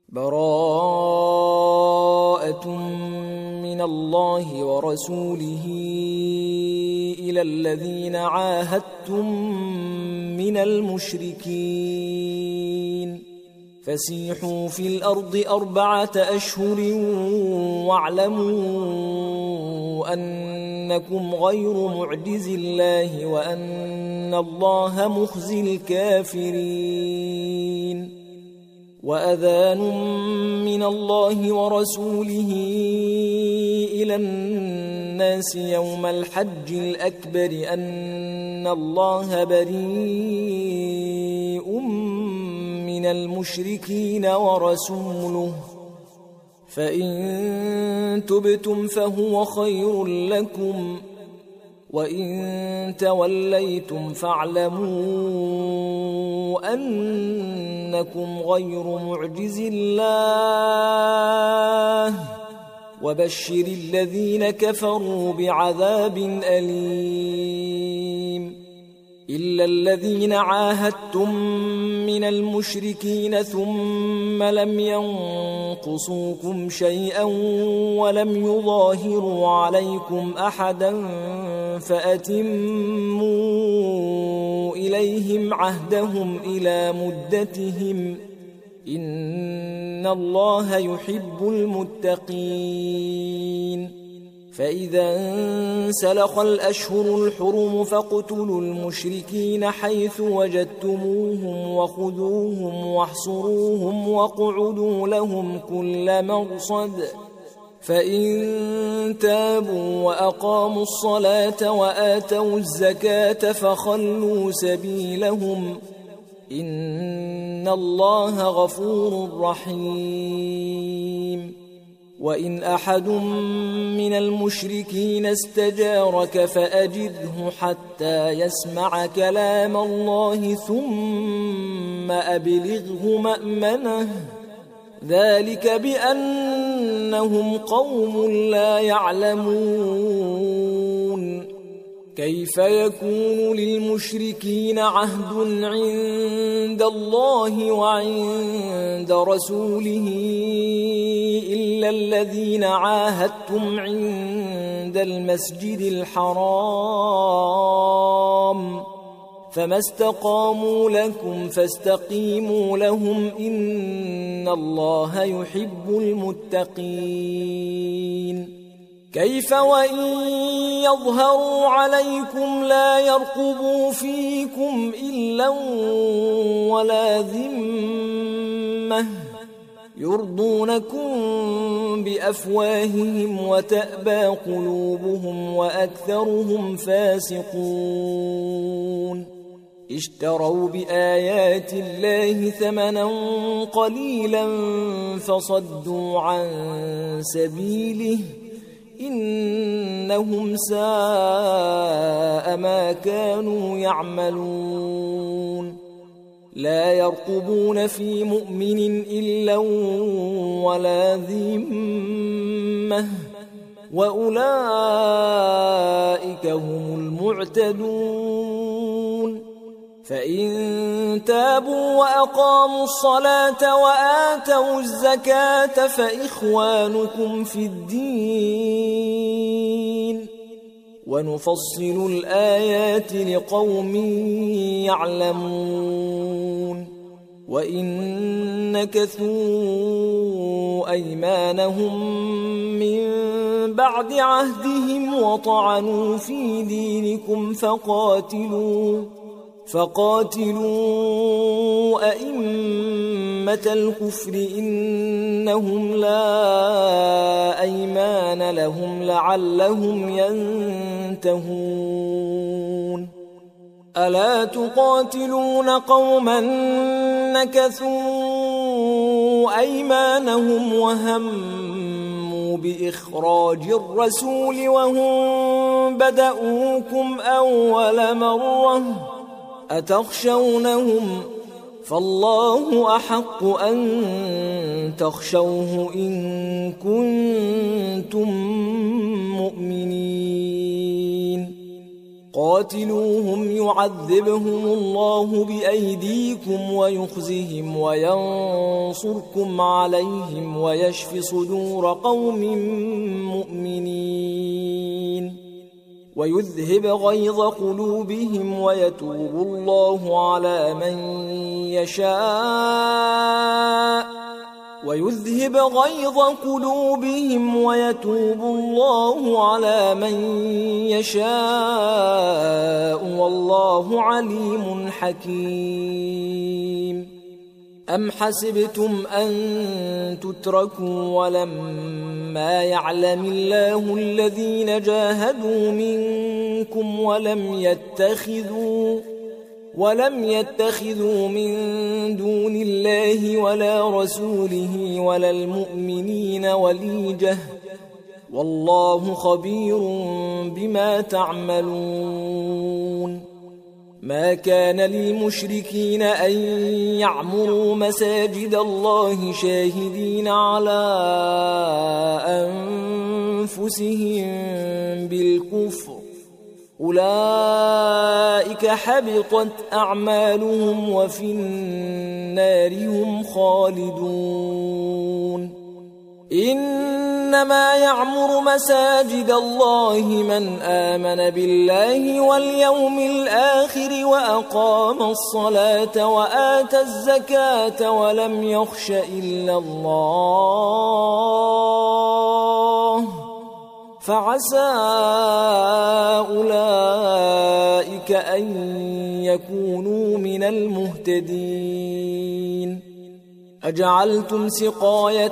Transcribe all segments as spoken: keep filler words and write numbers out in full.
براءة من الله ورسوله إلى الذين عاهدتم من المشركين فسيحوا في الأرض أربعة أشهر واعلموا أنكم غير معجز الله وأن الله مخزي الكافرين وأذان من الله ورسوله إلى الناس يوم الحج الأكبر أن الله بريء من المشركين ورسوله فإن تبتم فهو خير لكم وإن توليتم فاعلموا أنكم غير معجز الله وبشر الذين كفروا بعذاب أليم إلا الذين عاهدتم من المشركين ثم لم ينقصوكم شيئا ولم يظاهروا عليكم أحدا فأتموا إليهم عهدهم إلى مدتهم إن الله يحب المتقين فإذا انسلخ الأشهر الحرم فاقتلوا المشركين حيث وجدتموهم وخذوهم واحصروهم واقعدوا لهم كل مرصد فإن تابوا وأقاموا الصلاة وآتوا الزكاة فخلوا سبيلهم إن الله غفور رحيم وإن أحد من المشركين استجارك فأجره حتى يسمع كلام الله ثم أبلغه مأمنه ذلك بأنهم قوم لا يعلمون كيف يكون للمشركين عهد عند الله وعند رسوله إلا الذين عاهدتم عند المسجد الحرام فما استقاموا لكم فاستقيموا لهم إن الله يحب المتقين كيف وإن يظهروا عليكم لا يرقبوا فيكم إلا ولا ذمة يرضونكم بأفواههم وتأبى قلوبهم وأكثرهم فاسقون اشتروا بآيات الله ثمنا قليلا فصدوا عن سبيله إنهم ساء ما كانوا يعملون لا يرقبون في مؤمن إلا ولا ذمة وأولئك هم المعتدون فإن تابوا وأقاموا الصلاة وآتوا الزكاة فإخوانكم في الدين ونفصل الآيات لقوم يعلمون وإن نكثوا أيمانهم من بعد عهدهم وطعنوا في دينكم فقاتلوا فقاتلوا أئمة الكفر إنهم لا أيمان لهم لعلهم ينتهون ألا تقاتلون قوما نكثوا أيمانهم وهموا بإخراج الرسول وهم بدأوكم أول مرة أتخشونهم فالله أحق أن تخشوه إن كنتم مؤمنين قاتلوهم يعذبهم الله بأيديكم ويخزهم وينصركم عليهم ويشف صدور قوم مؤمنين ويذهب غيظ قلوبهم ويتوب الله على من يشاء ويذهب غيظ قلوبهم ويتوب الله على من يشاء والله عليم حكيم. أم حسبتم أن تتركوا ولما يعلم الله الذين جاهدوا منكم ولم يتخذوا ولم يتخذوا من دون الله ولا رسوله ولا المؤمنين وليجة والله خبير بما تعملون. ما كان للمشركين أن يعمروا مساجد الله شاهدين على أنفسهم بالكفر أولئك حبطت أعمالهم وفي النار هم خالدون. إنما يعمر مساجد الله من آمن بالله واليوم الآخر وأقام الصلاة وآتى الزكاة ولم يخش إلا الله فعسى أولئك أن يكونوا من المهتدين. أجعلتم سقاية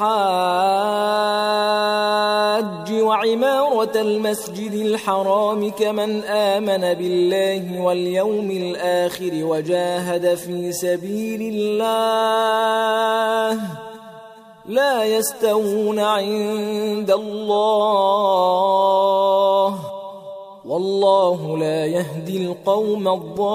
الحاج وعمارة المسجد الحرام كمن آمن بالله واليوم الآخر وجاهد في سبيل الله لا يستوون عند الله والله لا يهدي القوم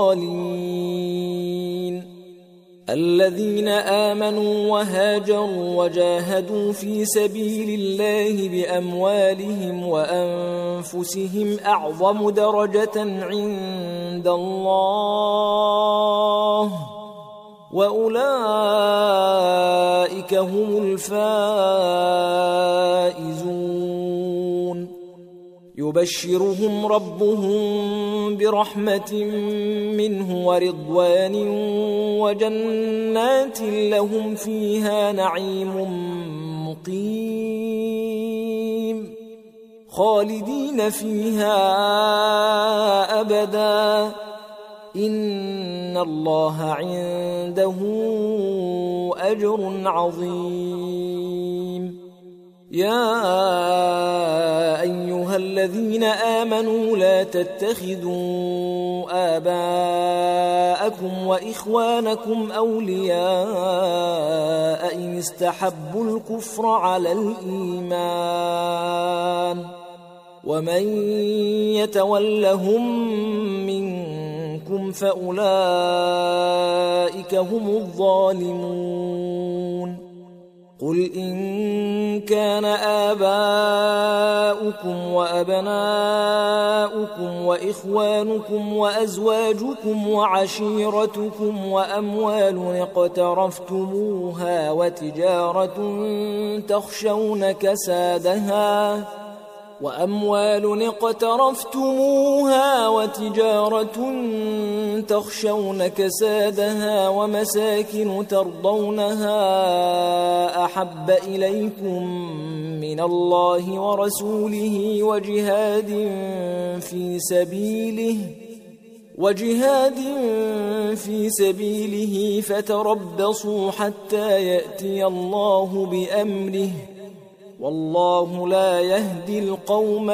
الظالمين. الذين آمنوا وهاجروا وجاهدوا في سبيل الله بأموالهم وأنفسهم أعظم درجة عند الله وأولئك هم الفائزون. يبشرهم ربهم برحمة منه ورضوان وجنات لهم فيها نعيم مقيم خالدين فيها أبدا إن الله عنده أجر عظيم. يا أيها الذين آمنوا لا تتخذوا آباءكم وإخوانكم أولياء إن استحبوا الكفر على الإيمان ومن يتولهم منكم فأولئك هم الظالمون. قل إن كان آباؤكم وأبناؤكم وإخوانكم وأزواجكم وعشيرتكم وأموال اقترفتموها وتجارة تخشون كسادها وأموال اقترفتموها وتجارة تخشون كسادها ومساكن ترضونها أحب إليكم من الله ورسوله وجهاد في سبيله وجهاد في سبيله فتربصوا حتى يأتي الله بأمره والله لا يهدي القوم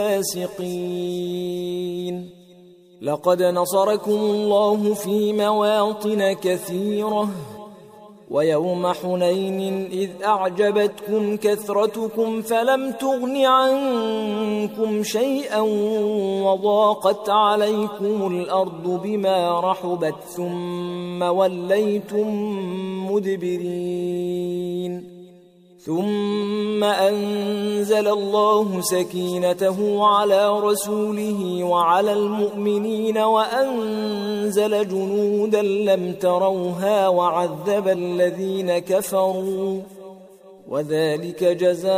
الفاسقين. لقد نصركم الله في مواطن كثيرة ويوم حنين إذ أعجبتكم كثرتكم فلم تغن عنكم شيئا وضاقت عليكم الأرض بما رحبت ثم وليتم مدبرين ثم أنزل الله سكينته على رسوله وعلى المؤمنين وأنزل جنودا لم تروها وعذب الذين كفروا وذلك جزاء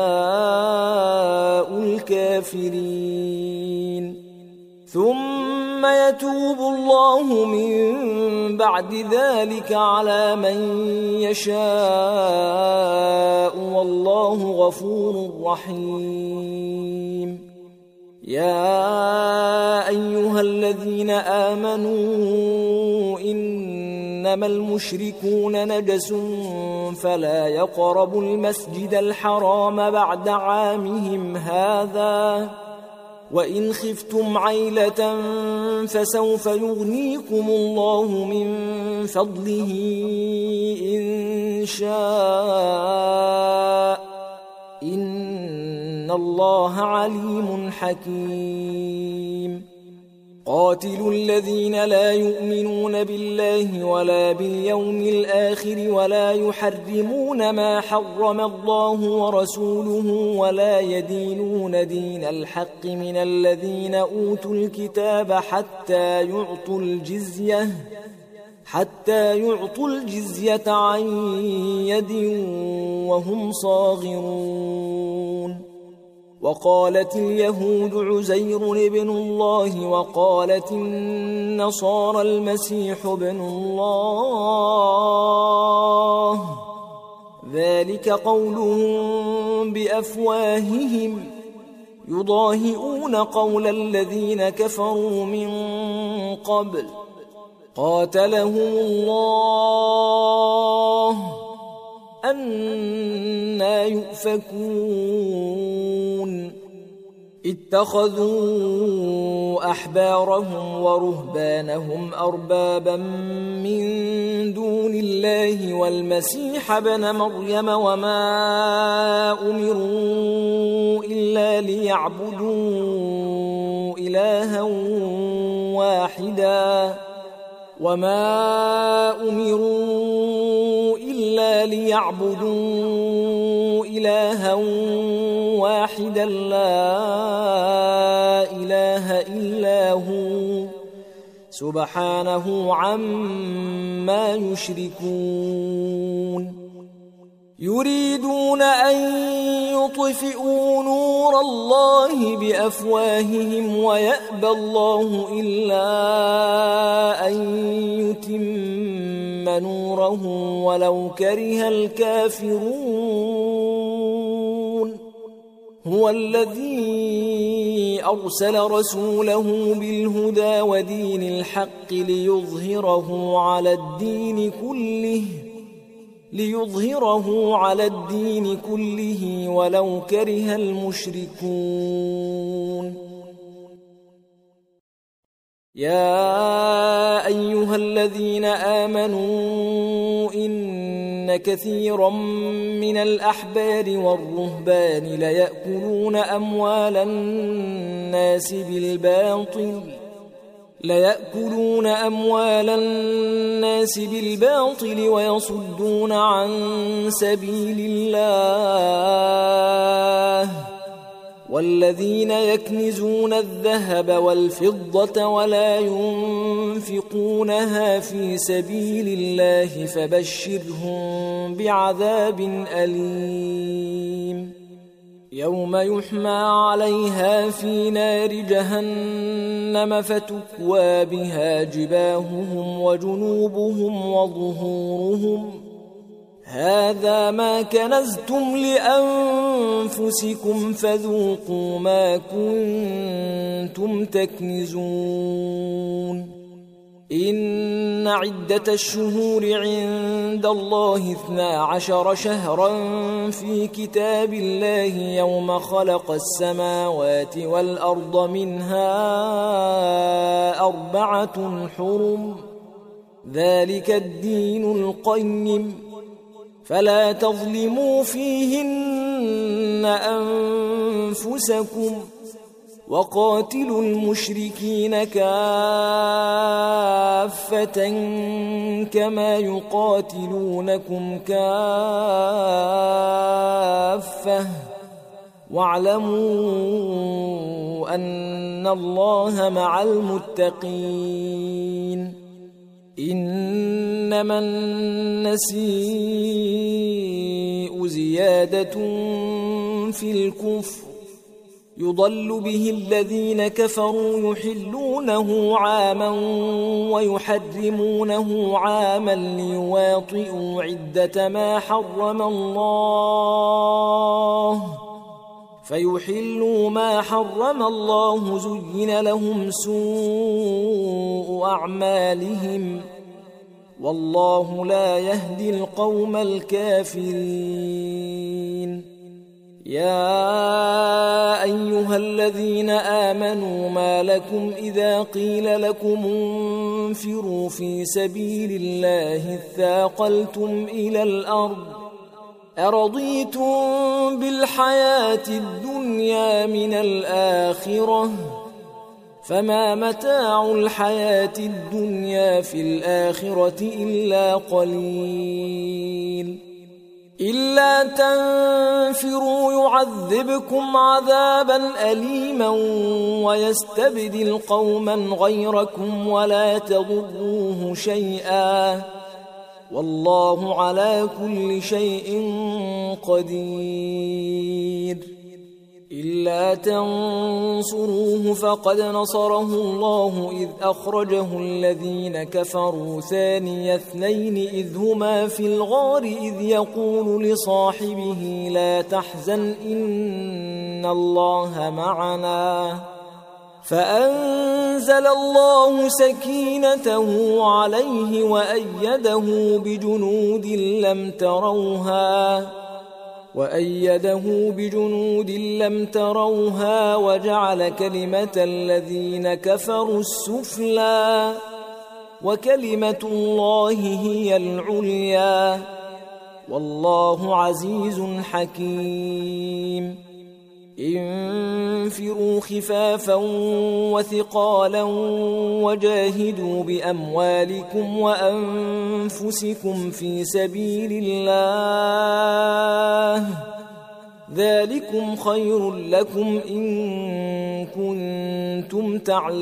الكافرين. ثم يتوب الله من بعد ذلك على من يشاء والله غفور رحيم. يا أيها الذين آمنوا إنما المشركون نجس فلا يقربوا المسجد الحرام بعد عامهم هذا وإن خفتم عيلة فسوف يغنيكم الله من فضله إن شاء إن الله عليم حكيم. قاتلوا الذين لا يؤمنون بالله ولا باليوم الآخر ولا يحرمون ما حرم الله ورسوله ولا يدينون دين الحق من الذين أوتوا الكتاب حتى يعطوا الجزية حتى يعطوا الجزية عن يد وهم صاغرون. وقالت اليهود عزير ابن الله وقالت النصارى المسيح ابن الله ذلك قولهم بأفواههم يضاهئون قول الذين كفروا من قبل قاتلهم الله أنى يؤفكون. اتخذوا أحبارهم ورهبانهم أربابا من دون الله والمسيح ابن مريم وما أمروا إلا ليعبدوا إلها واحدا وما أمروا إلا ليعبدوا إلها واحدا لا إله إلا هو سبحانه عما يشركون. يريدون أن يطفئوا نور الله بأفواههم ويأبى الله إلا أن يتم نوره ولو كره الكافرون. هو الذي أرسل رسوله بالهدى ودين الحق ليظهره على الدين كله ليظهره على الدين كله ولو كره المشركون. يا أيها الذين آمنوا إن كثيرا من الأحبار والرهبان ليأكلون أموال الناس بالباطل ليأكلون أموال الناس بالباطل ويصدون عن سبيل الله والذين يكنزون الذهب والفضة ولا ينفقونها في سبيل الله فبشرهم بعذاب أليم. يوم يحمى عليها في نار جهنم فتكوى بها جباههم وجنوبهم وظهورهم هذا ما كنزتم لأنفسكم فذوقوا ما كنتم تكنزون. إن عدة الشهور عند الله اثنا عشر شهرا في كتاب الله يوم خلق السماوات والأرض منها أربعة حرم ذلك الدين القيم فلا تظلموا فيهن أنفسكم وقاتلوا المشركين كافة كما يقاتلونكم كافة كافة واعلموا أن الله مع المتقين إنما النسيء زيادة في الكفر يضل به الذين كفروا يحلونه عاما ويحرمونه عاما ليواطئوا عدة ما حرم الله فيحلوا ما حرم الله زين لهم سوء أعمالهم والله لا يهدي القوم الكافرين يا أيها الذين آمنوا ما لكم إذا قيل لكم انفروا في سبيل الله اثاقلتم إلى الأرض أرضيتم بالحياة الدنيا من الآخرة فما متاع الحياة الدنيا في الآخرة إلا قليل إلا تنفروا يعذبكم عذابا أليما ويستبدل قوما غيركم ولا تضروه شيئا والله على كل شيء قدير إلا تنصروه فقد نصره الله إذ أخرجه الذين كفروا ثاني اثنين إذ هما في الغار إذ يقول لصاحبه لا تحزن إن الله معنا فأنزل الله سكينته عليه وأيده بجنود لم تروها وأيده بجنود لم تروها وجعل كلمة الذين كفروا السفلى وكلمة الله هي العليا والله عزيز حكيم انفروا خفافا وثقالا وجاهدوا بأموالكم وأنفسكم في سبيل الله ذلكم خير لكم إن كنتم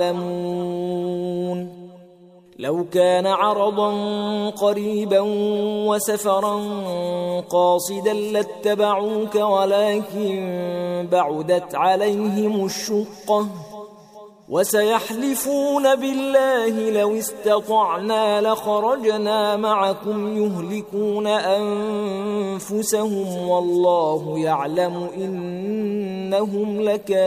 تعلمون لو كان عرضا قريبا وسفرا قاصدا لاتبعوك ولكن بعدت عليهم الشقة وسيحلفون بالله لو استطعنا لخرجنا معكم يهلكون أنفسهم والله يعلم إنهم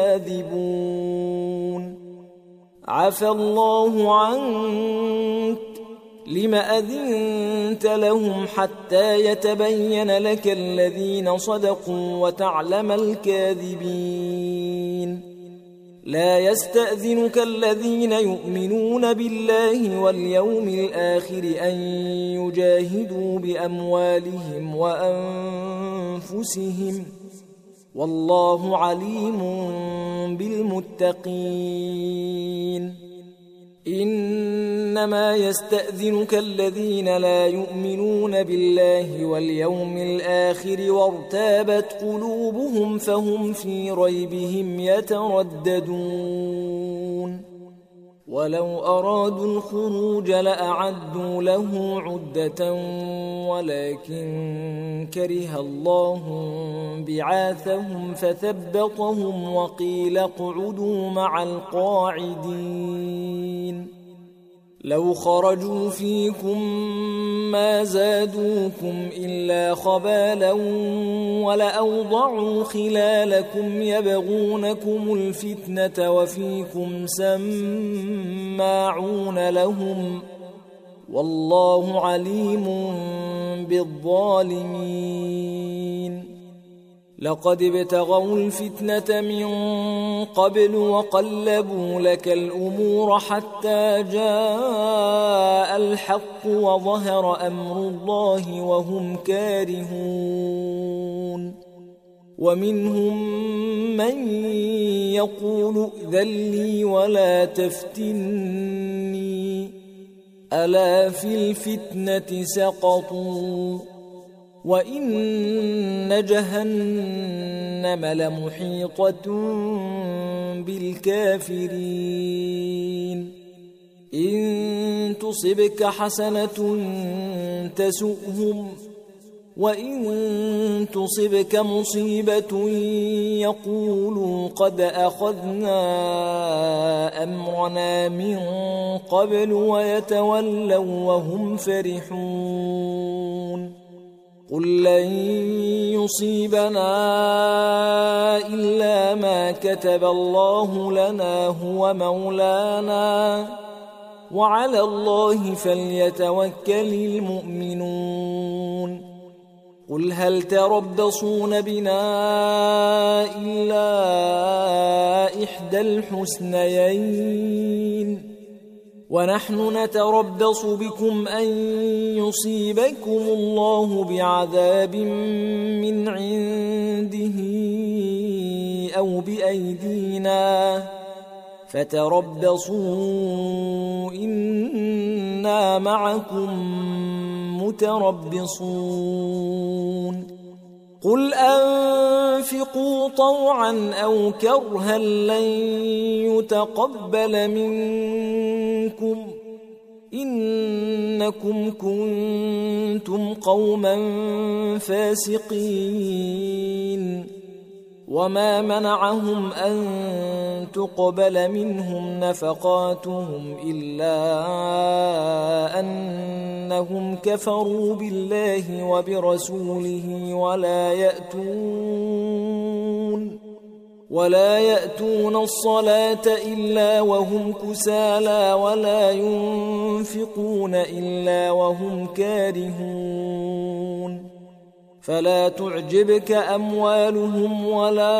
لكاذبون عفى الله عنك لم أذنت لهم حتى يتبين لك الذين صدقوا وتعلم الكاذبين لا يستأذنك الذين يؤمنون بالله واليوم الآخر أن يجاهدوا بأموالهم وأنفسهم والله عليم بالمتقين إنما يستأذنك الذين لا يؤمنون بالله واليوم الآخر وارتابت قلوبهم فهم في ريبهم يترددون ولو أرادوا الخروج لأعدوا له عدة ولكن كره الله بعاثهم فثبطهم وقيل اقعدوا مع القاعدين لو خرجوا فيكم ما زادوكم إلا خبالا ولأوضعوا خلالكم يبغونكم الفتنة وفيكم سماعون لهم والله عليم بالظالمين لقد ابتغوا الفتنة من قبل وقلبوا لك الأمور حتى جاء الحق وظهر أمر الله وهم كارهون ومنهم من يقول ائذن لي ولا تفتني ألا في الفتنة سقطوا وإن جهنم لمحيطة بالكافرين إن تصبك حسنة تسؤهم وإن تصبك مصيبة يقولوا قد أخذنا أمرنا من قبل ويتولوا وهم فرحون قل لن يصيبنا إلا ما كتب الله لنا هو مولانا وعلى الله فليتوكل المؤمنون قل هل تربصون بنا إلا إحدى الحسنيين ونحن نتربص بكم أن يصيبكم الله بعذاب من عنده أو بأيدينا فتربصوا إنا معكم متربصون قل أنفقوا طوعا أو كرها لن يتقبل منكم إنكم كنتم قوما فاسقين وما منعهم أن تقبل منهم نفقاتهم إلا أنهم كفروا بالله وبرسوله ولا يأتون ولا يأتون الصلاة إلا وهم كسالى ولا ينفقون إلا وهم كارهون فلا تعجبك أموالهم ولا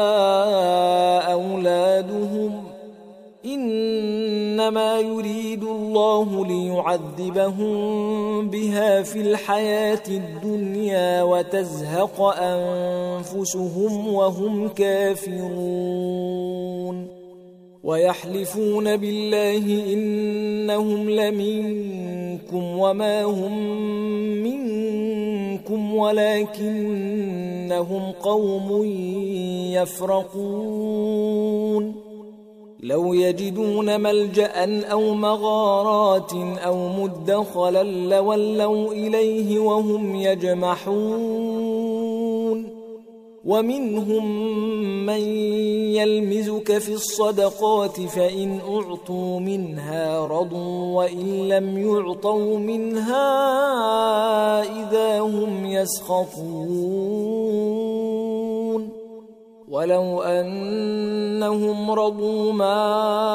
أولادهم إنما يريد الله ليعذبهم بها في الحياة الدنيا وتزهق أنفسهم وهم كافرون ويحلفون بالله إنهم لمنكم وما هم منكم ولكنهم قوم يفرقون لو يجدون ملجأ أو مغارات أو مدخلا لولوا إليه وهم يجمحون ومنهم من يلمزك في الصدقات فإن أعطوا منها رضوا وإن لم يعطوا منها إذا هم يسخطون ولو أنهم رضوا ما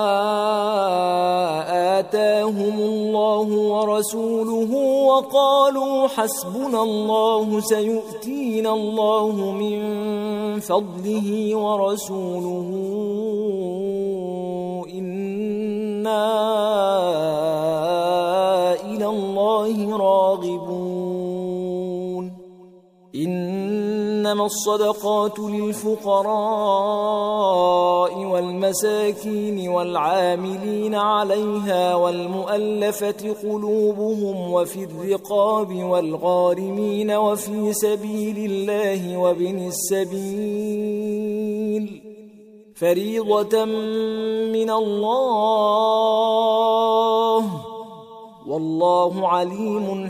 آتاهم الله ورسوله وقالوا حسبنا الله سيؤتينا الله من فضله ورسوله إنا إلى الله راغبون إنما الصدقات للفقراء والمساكين والعاملين عليها والمؤلفة قلوبهم وفي الرقاب والغارمين وفي سبيل الله وابن السبيل فريضة من الله والله عليم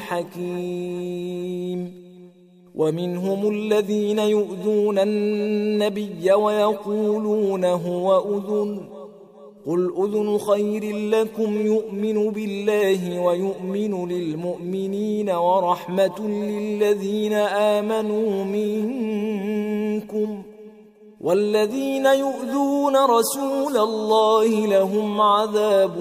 حكيم ومنهم الذين يؤذون النبي ويقولون هو أذن قل أذن خير لكم يؤمن بالله ويؤمن للمؤمنين ورحمة للذين آمنوا منكم والذين يؤذون رسول الله لهم عذاب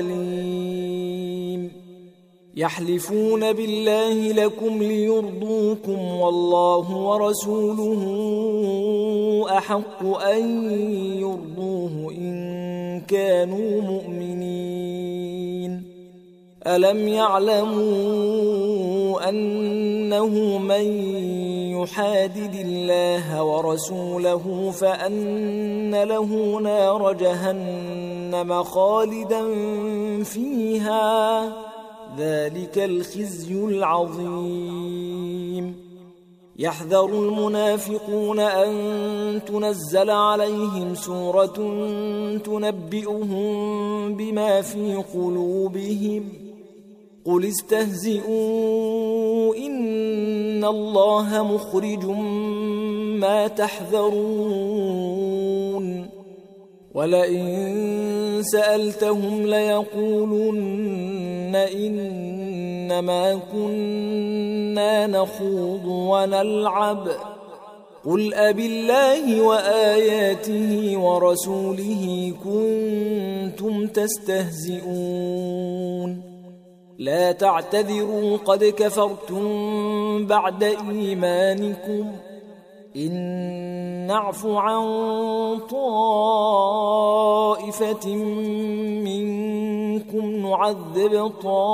أليم يحلفون بالله لكم ليرضوكم والله ورسوله أحق أن يرضوه إن كانوا مؤمنين ألم يعلموا أنه من يحادد الله ورسوله فأن له نار جهنم خالدا فيها ذلك الخزي العظيم يحذر المنافقون أن تنزل عليهم سورة تنبئهم بما في قلوبهم قل استهزئوا إن الله مخرج ما تحذرون ولئن سألتهم ليقولن إنما كنا نخوض ونلعب قل أبالله وآياته ورسوله كنتم تستهزئون لا تعتذروا قد كفرتم بعد إيمانكم إن نعف عن طائفة منكم نعذب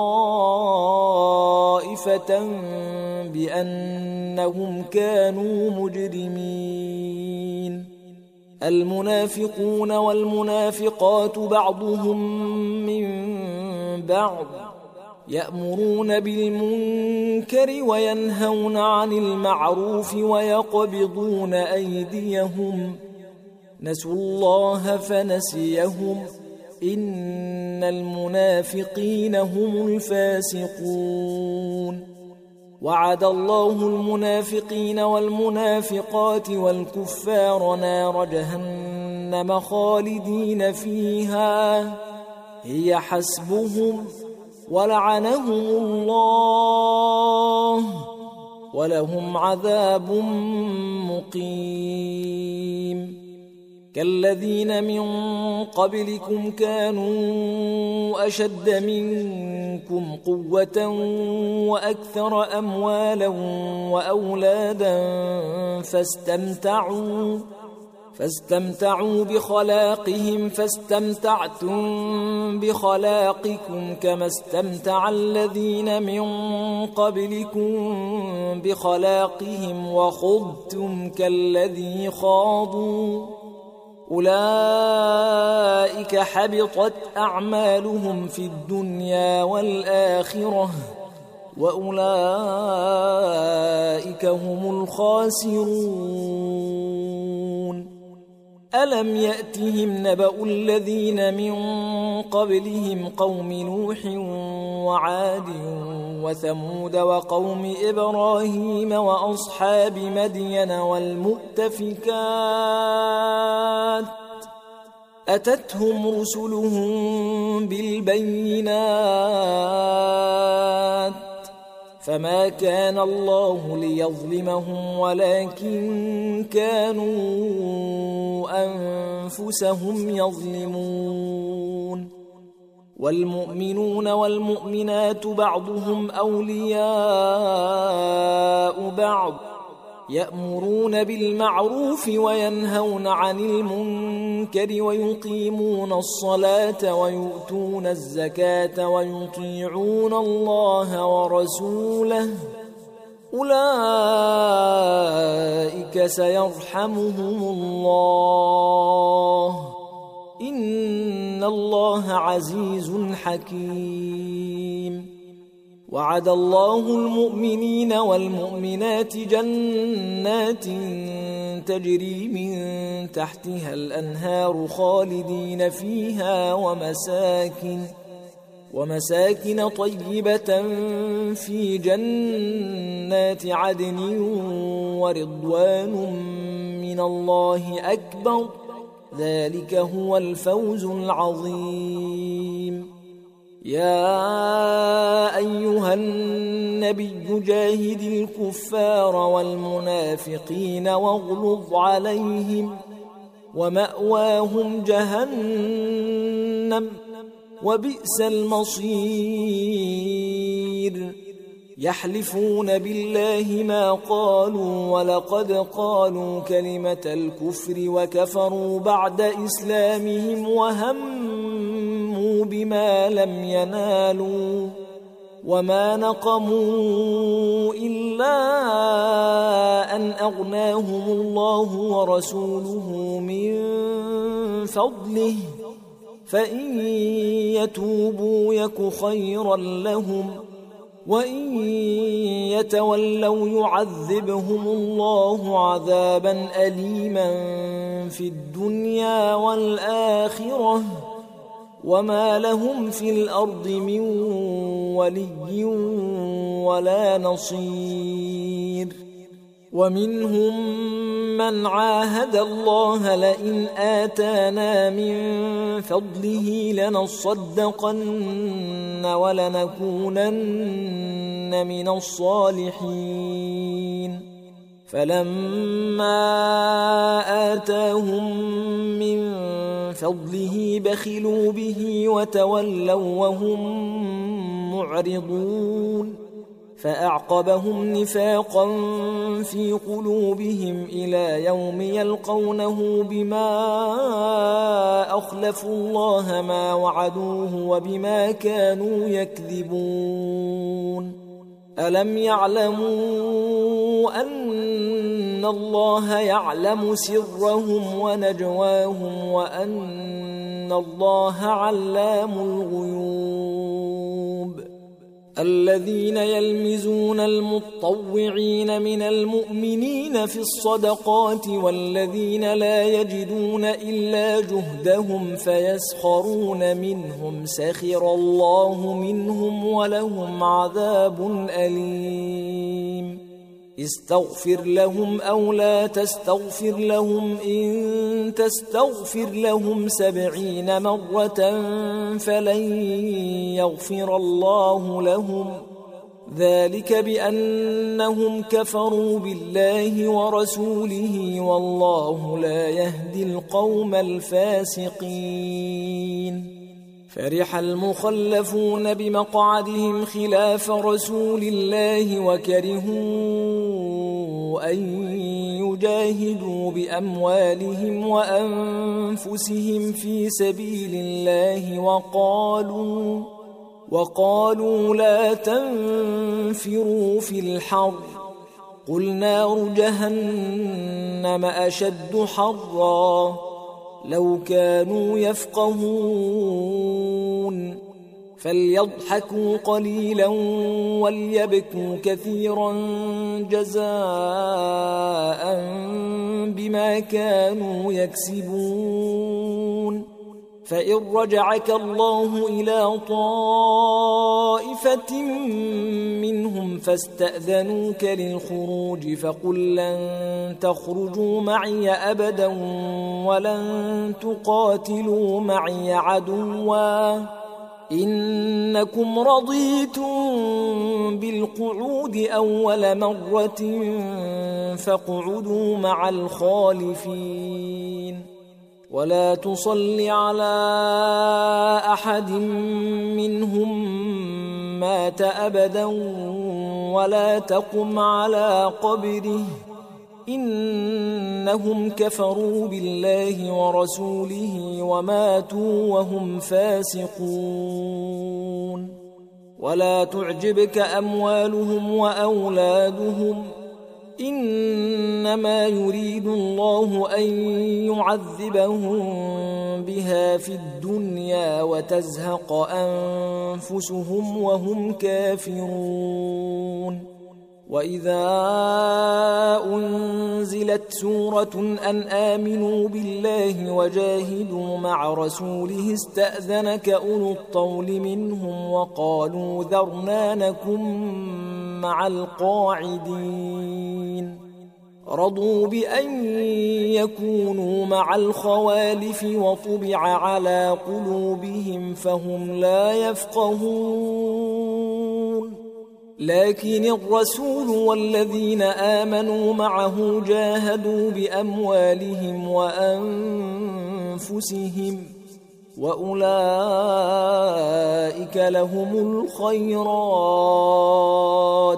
طائفة بأنهم كانوا مجرمين المنافقون والمنافقات بعضهم من بعض يأمرون بالمنكر وينهون عن المعروف ويقبضون أيديهم نسوا الله فنسيهم إن المنافقين هم الفاسقون وعد الله المنافقين والمنافقات والكفار نار جهنم خالدين فيها هي حسبهم ولعنهم الله ولهم عذاب مقيم كالذين من قبلكم كانوا أشد منكم قوة وأكثر أموالا وأولادا فاستمتعوا فاستمتعوا بخلاقهم فاستمتعتم بخلاقكم كما استمتع الذين من قبلكم بخلاقهم وخضتم كالذي خاضوا أولئك حبطت أعمالهم في الدنيا والآخرة وأولئك هم الخاسرون ألم يأتهم نبأ الذين من قبلهم قوم نوح وعاد وثمود وقوم إبراهيم وأصحاب مدين والمؤتفكات أتتهم رسلهم بالبينات فما كان الله ليظلمهم ولكن كانوا أنفسهم يظلمون والمؤمنون والمؤمنات بعضهم أولياء بعض يأمرون بالمعروف وينهون عن المنكر ويقيمون الصلاة ويؤتون الزكاة ويطيعون الله ورسوله أولئك سيرحمهم الله إن الله عزيز حكيم وعد الله المؤمنين والمؤمنات جنات تجري من تحتها الأنهار خالدين فيها ومساكن ومساكن طيبة في جنات عدن ورضوان من الله أكبر ذلك هو الفوز العظيم يا أيها النبي جاهد الكفار والمنافقين واغلظ عليهم ومأواهم جهنم وبئس المصير يحلفون بالله ما قالوا ولقد قالوا كلمة الكفر وكفروا بعد إسلامهم وهموا بما لم ينالوا وما نقموا إلا أن أغناهم الله ورسوله من فضله فإن يتوبوا يك خيرا لهم وإن يتولوا يعذبهم الله عذابا أليما في الدنيا والآخرة وما لهم في الأرض من ولي ولا نصير. ومنهم من عاهد الله لئن آتانا من فضله لنصدقن ولنكونن من الصالحين، فلما آتاهم من فضله بخلوا به وتولوا وهم معرضون، فأعقبهم نفاقا في قلوبهم إلى يوم يلقونه بما أخلفوا الله ما وعدوه وبما كانوا يكذبون. ألم يعلموا أن الله يعلم سرهم ونجواهم وأن الله علام الغيوب؟ الذين يلمزون المطوعين من المؤمنين في الصدقات والذين لا يجدون إلا جهدهم فيسخرون منهم سخر الله منهم ولهم عذاب أليم. استغفر لهم أو لا تستغفر لهم إن تستغفر لهم سبعين مرة فلن يغفر الله لهم، ذلك بأنهم كفروا بالله ورسوله والله لا يهدي القوم الفاسقين. فرح المخلفون بمقعدهم خلاف رسول الله وكرهوا أن يجاهدوا بأموالهم وأنفسهم في سبيل الله وقالوا وقالوا لا تنفروا في الحر قل نار جهنم أشد حرا لو كانوا يفقهون. فليضحكوا قليلا وليبكوا كثيرا جزاء بما كانوا يكسبون. فإن رجعك الله إلى طائفة منهم فاستأذنوك للخروج فقل لن تخرجوا معي أبدا ولن تقاتلوا معي عدوا إنكم رضيتم بالقعود أول مرة فاقعدوا مع الخالفين. ولا تصل على أحد منهم مات أبدا ولا تقم على قبره إنهم كفروا بالله ورسوله وماتوا وهم فاسقون. ولا تعجبك أموالهم وأولادهم إنما يريد الله أن يعذبهم بها في الدنيا وتزهق أنفسهم وهم كافرون. وإذا أنزلت سورة أن آمنوا بالله وجاهدوا مع رسوله استأذنك أولو الطول منهم وقالوا ذرنا نكن مع القاعدين. رضوا بأن يكونوا مع الخوالف وطبع على قلوبهم فهم لا يفقهون. لكن الرسول والذين آمنوا معه جاهدوا بأموالهم وأنفسهم وأولئك لهم الخيرات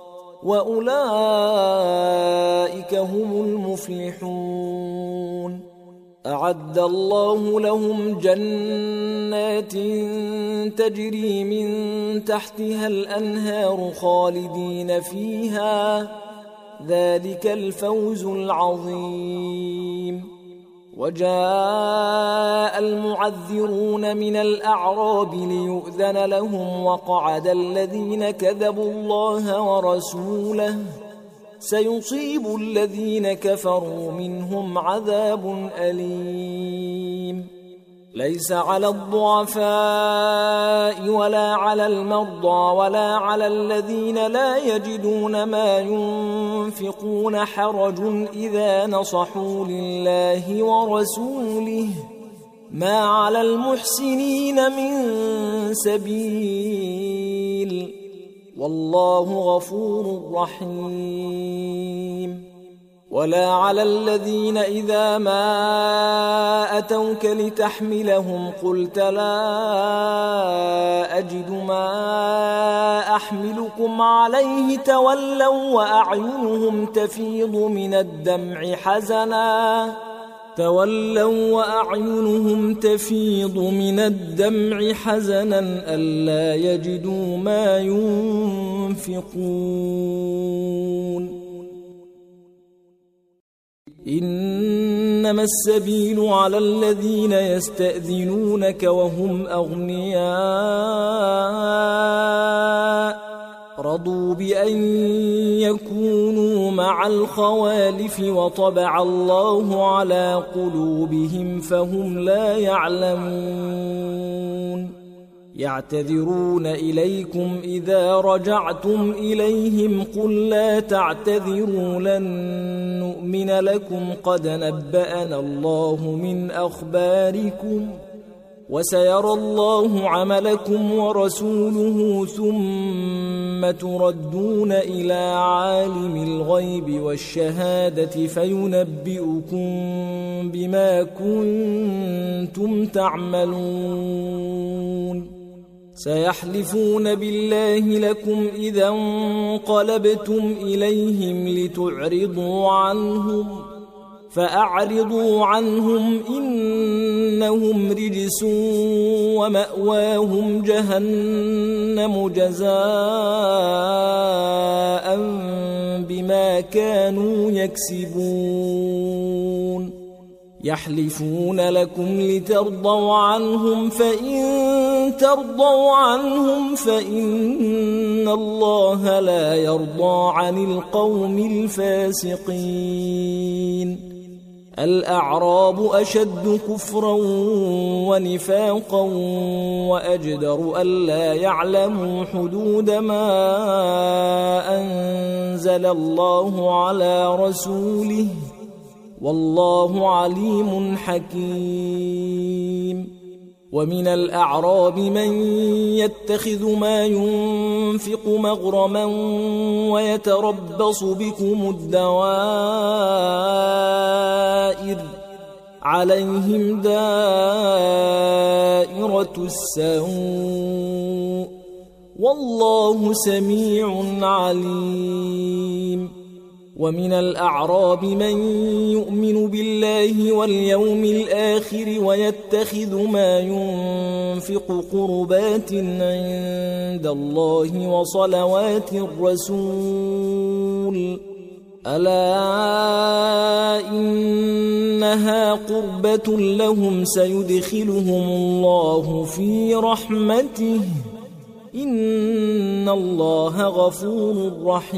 وأولئك هم المفلحون. أعد الله لهم جنات تجري من تحتها الأنهار خالدين فيها ذلك الفوز العظيم. وجاء المعذرون من الأعراب ليؤذن لهم وقعد الذين كذبوا الله ورسوله سيصيب الذين كفروا منهم عذاب أليم. ليس على الضعفاء ولا على المرضى ولا على الذين لا يجدون ما ينفقون حرج إذا نصحوا لله ورسوله ما على المحسنين من سبيل والله غفور رحيم. ولا على الذين إذا ما أتوك لتحملهم قلت لا أجد ما أحملكم عليه تولوا وأعينهم تفيض من الدمع حزنا تولوا وأعينهم تفيض من الدمع حزنا ألا يجدوا ما ينفقون. إنما السبيل على الذين يستأذنونك وهم أغنياء رضوا بأن يكونوا مع الخوالف وطبع الله على قلوبهم فهم لا يعلمون. يعتذرون إليكم إذا رجعتم إليهم قل لا تعتذروا لن نؤمن لكم قد نبأنا الله من أخباركم وسيرى الله عملكم ورسوله ثم تردون إلى عالم الغيب والشهادة فينبئكم بما كنتم تعملون. سيحلفون بالله لكم إذا انقلبتم إليهم لتعرضوا عنهم فأعرضوا عنهم إنهم رجس ومأواهم جهنم جزاء بما كانوا يكسبون. يحلفون لكم لترضوا عنهم فإن ترضوا عنهم فإن الله لا يرضى عن القوم الفاسقين. الأعراب أشد كفرا ونفاقا وأجدر ألا يعلموا حدود ما أنزل الله على رسوله والله عليم حكيم. ومن الأعراب من يتخذ ما ينفق مغرما ويتربص بكم الدوائر عليهم دائرة السوء والله سميع عليم. ومن الأعراب من يؤمن بالله واليوم الآخر ويتخذ ما ينفق قربات عند الله وصلوات الرسول ألا إنها قربة لهم سيدخلهم الله في رحمته إن الله غفور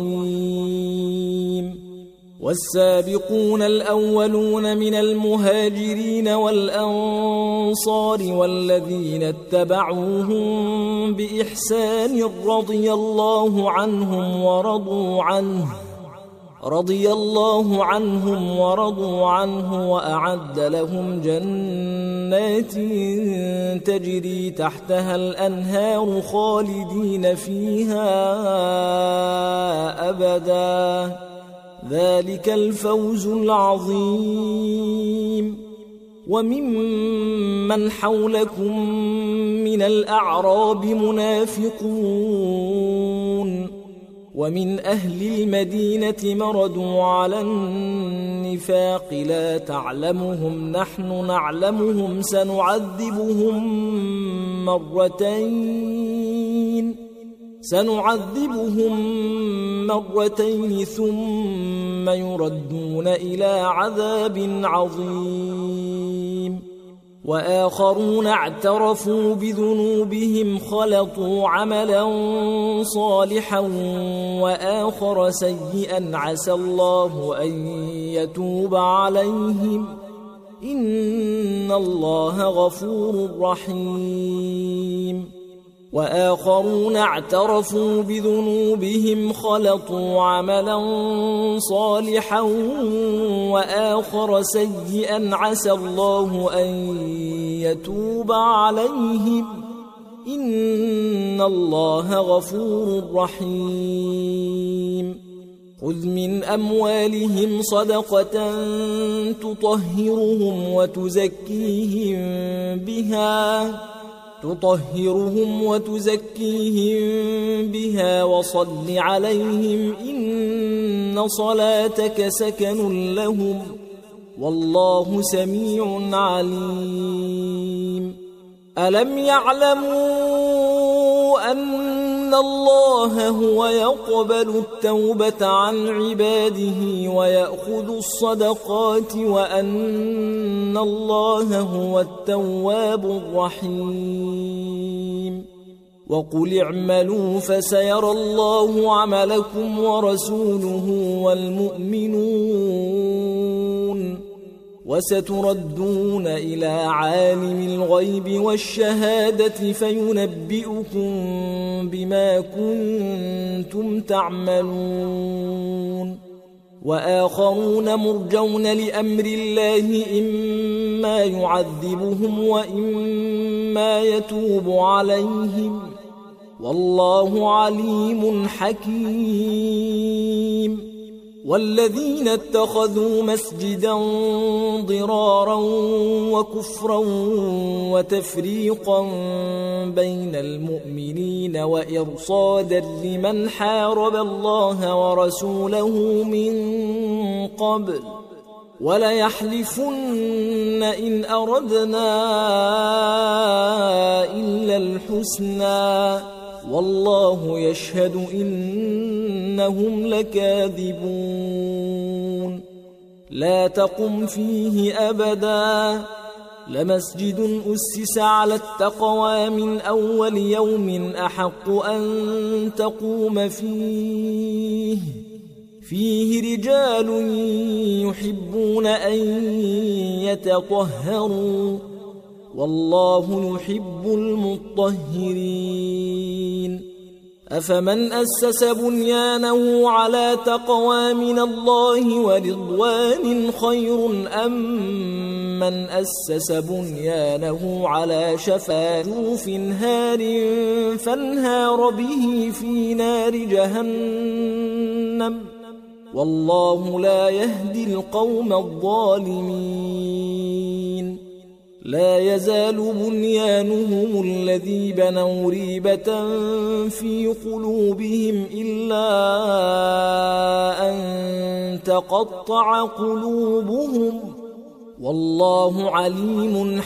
رحيم. والسابقون الأولون من المهاجرين والأنصار والذين اتبعوهم بإحسان رضي الله عنهم ورضوا عنه رضي الله عنهم ورضوا عنه وأعد لهم جنات تجري تحتها الأنهار خالدين فيها أبدا ذلك الفوز العظيم. وممن حولكم من الأعراب منافقون ومن أهل المدينة مردوا على النفاق لا تعلمهم نحن نعلمهم سنعذبهم مرتين سنعذبهم مرتين ثم يردون إلى عذاب عظيم وآخرون اعترفوا بذنوبهم خلطوا عملا صالحا وآخر سيئا عسى الله أن يتوب عليهم إن الله غفور رحيم وآخرون اعترفوا بذنوبهم خلطوا عملا صالحا وآخر سيئا عسى الله أن يتوب عليهم إن الله غفور رحيم خذ من أموالهم صدقة تطهرهم وتزكيهم بها تطهرهم وتزكيهم بها وصل عليهم إن صلاتك سكن لهم والله سميع عليم ألم يعلموا أن الله هو يقبل التوبة عن عباده ويأخذ الصدقات وأن الله هو التواب الرحيم وقل اعملوا فسيرى الله عملكم ورسوله والمؤمنون وستردون إلى عالم الغيب والشهادة فينبئكم بما كنتم تعملون وآخرون مرجون لأمر الله إما يعذبهم وإما يتوب عليهم والله عليم حكيم والذين اتخذوا مسجدا ضرارا وكفرا وتفريقا بين المؤمنين وإرصادا لمن حارب الله ورسوله من قبل وليحلفن إن أردنا إلا الحسنى والله يشهد إنهم لكاذبون لا تقم فيه أبدا لمسجد أسس على التقوى من أول يوم أحق أن تقوم فيه فيه رجال يحبون أن يتطهروا والله يحب المطهرين أفمن أسس بنيانه على تقوى من الله ورضوان خير أم من أسس بنيانه على شفا جرف هار فانهار به في نار جهنم والله لا يهدي القوم الظالمين لا يزال بنيانهم الذي بنوا ريبة في قلوبهم إلا أن تقطع قلوبهم والله عليم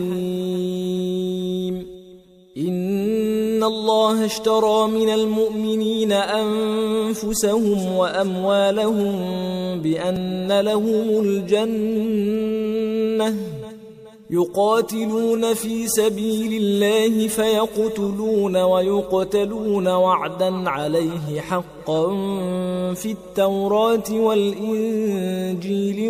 حكيم إن الله اشترى من المؤمنين أنفسهم وأموالهم بأن لهم الجنة يقاتلون في سبيل الله فيقتلون ويقتلون وعدا عليه حقا في التوراة والإنجيل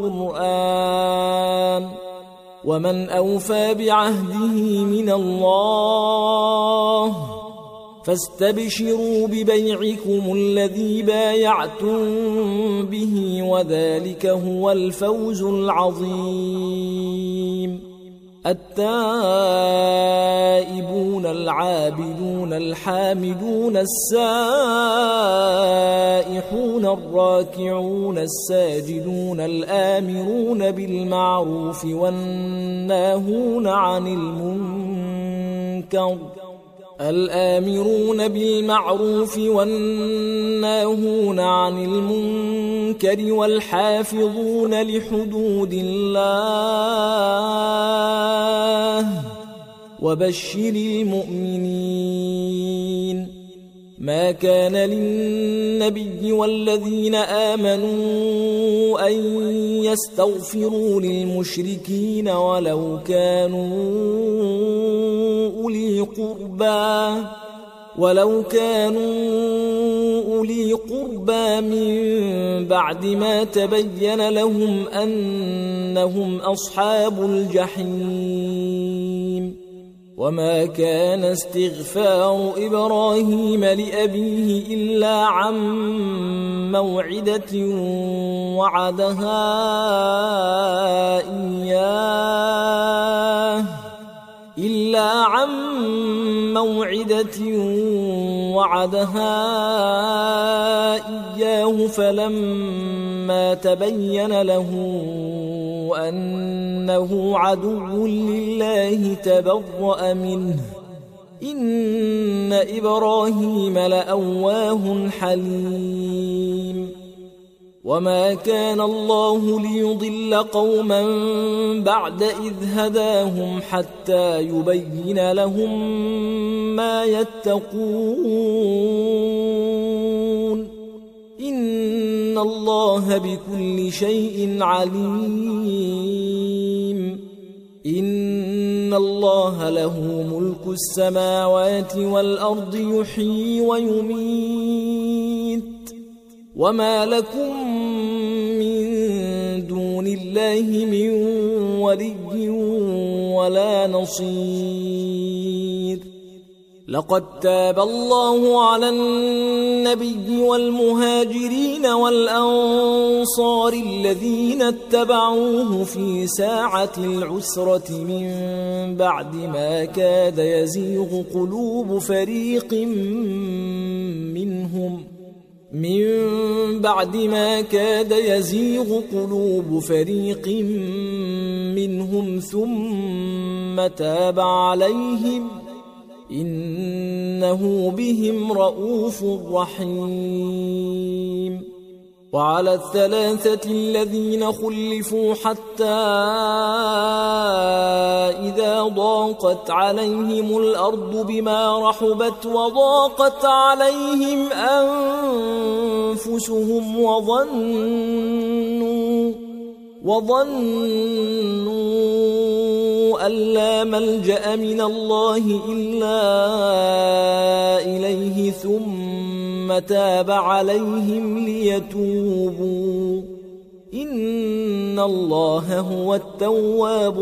والقرآن ومن أوفى بعهده من الله فاستبشروا ببيعكم الذي بايعتم به وذلك هو الفوز العظيم التائبون العابدون الحامدون السائحون الراكعون الساجدون الآمرون بالمعروف والناهون عن المنكر الآمرون بالمعروف والناهون عن المنكر والحافظون لحدود الله وبشر المؤمنين ما كان للنبي والذين آمنوا أن يستغفروا للمشركين ولو كانوا أولي قربى ولو كانوا أولي قربى من بعد ما تبين لهم أنهم أصحاب الجحيم. وما كان استغفار إبراهيم لأبيه إلا عن موعدة وعدها إياه إلا عن موعدة وعدها إياه فلما تبين له أنه عدو لله تبرأ منه إن إبراهيم لأواه حليم. وما كان الله ليضل قوما بعد إذ هداهم حتى يبين لهم ما يتقون إن الله بكل شيء عليم. إن الله له ملك السماوات والأرض يحيي ويميت وما لكم من دون الله من ولي ولا نصير. لقد تاب الله على النبي والمهاجرين والأنصار الذين اتبعوه في ساعة العسرة من بعد ما كاد يزيغ قلوب فريق منهم من بعد ما كاد يزيغ قلوب فريق منهم ثم تاب عليهم إنه بهم رؤوف رحيم. وعلى الثلاثة الذين خلفوا حتى إذا ضاقت عليهم الأرض بما رحبت وضاقت عليهم أنفسهم وظنوا وظنوا أن لا ملجأ من الله إلا إليه ثم تاب عليهم ليتوبوا إن الله هو التواب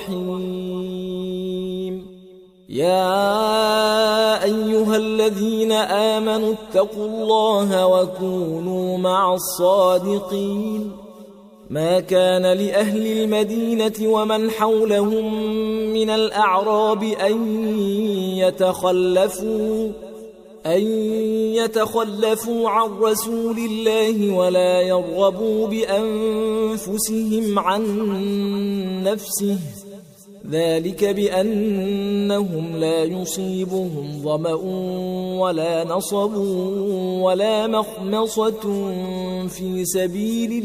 الرحيم. يا أيها الذين آمنوا اتقوا الله وكونوا مع الصادقين. ما كان لأهل المدينة ومن حولهم من الأعراب أن يتخلفوا أن يتخلفوا عن رسول الله ولا يرغبوا بأنفسهم عن نفسه ذلك بأنهم لا يصيبهم ظمأ ولا نصب ولا مخمصة في سبيل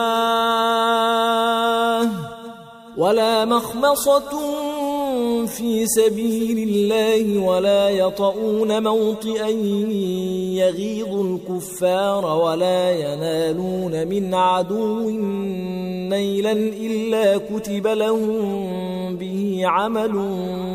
الله ولا مخمصة في سبيل الله ولا يطؤون موطئا يغيظ الكفار ولا ينالون من عدو نيلا إلا كتب لهم به عمل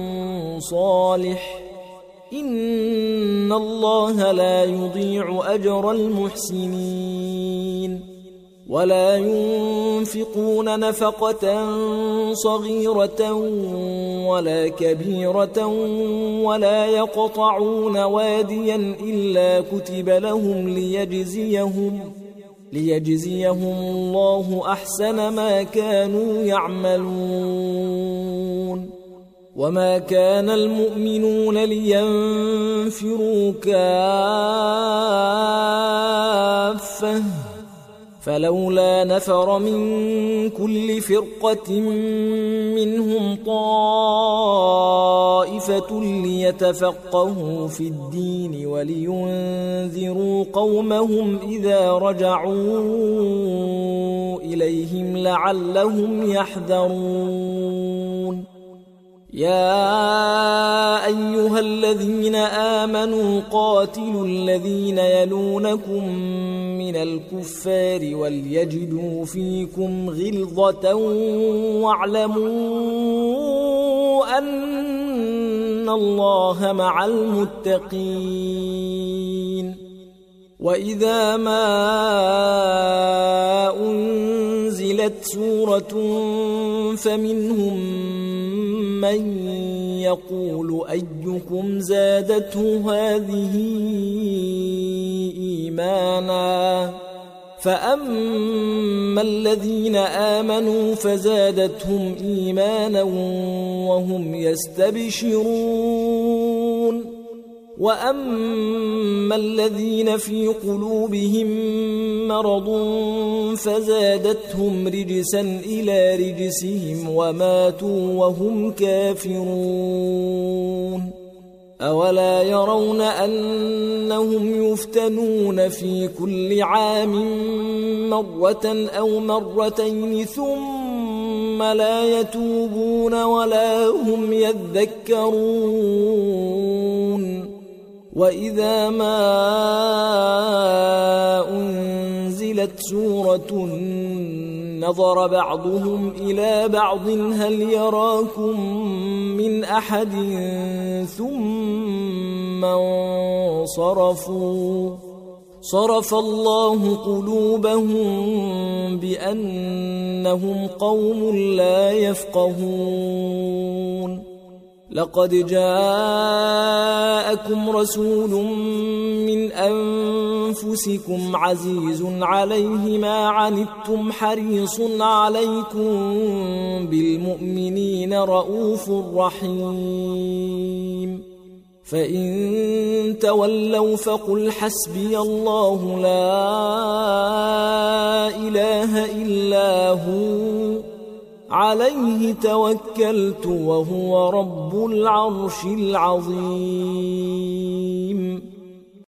صالح إن الله لا يضيع أجر المحسنين. ولا ينفقون نفقة صغيرة ولا كبيرة ولا يقطعون واديا إلا كتب لهم ليجزيهم ليجزيهم الله أحسن ما كانوا يعملون. وما كان المؤمنون لينفروا كافة فلولا نفر من كل فرقة منهم طائفة ليتفقهوا في الدين ولينذروا قومهم إذا رجعوا إليهم لعلهم يحذرون. يا أيها الذين آمنوا قاتلوا الذين يلونكم من الكفار وليجدوا فيكم غلظة واعلموا أن الله مع المتقين. وإذا ما أنزلت سورة فمنهم من يقول أيكم زادته هذه إيمانا فأما الذين آمنوا فزادتهم إيمانا وهم يستبشرون وأما الذين في قلوبهم مرض فزادتهم رجسا إلى رجسهم وماتوا وهم كافرون. أولا يرون أنهم يفتنون في كل عام مرة أو مرتين ثم لا يتوبون ولا هم يذكرون. وإذا ما أنزلت سورة نظر بعضهم إلى بعض هل يراكم من أحد ثم انصرفوا صرف الله قلوبهم بأنهم قوم لا يفقهون. لقد جاءكم رسول من أنفسكم عزيز عليه ما عنتم حريص عليكم بالمؤمنين رؤوف رحيم. فإن تولوا فقل حسبي الله لا إله إلا هو عليه توكلت وهو رب العرش العظيم.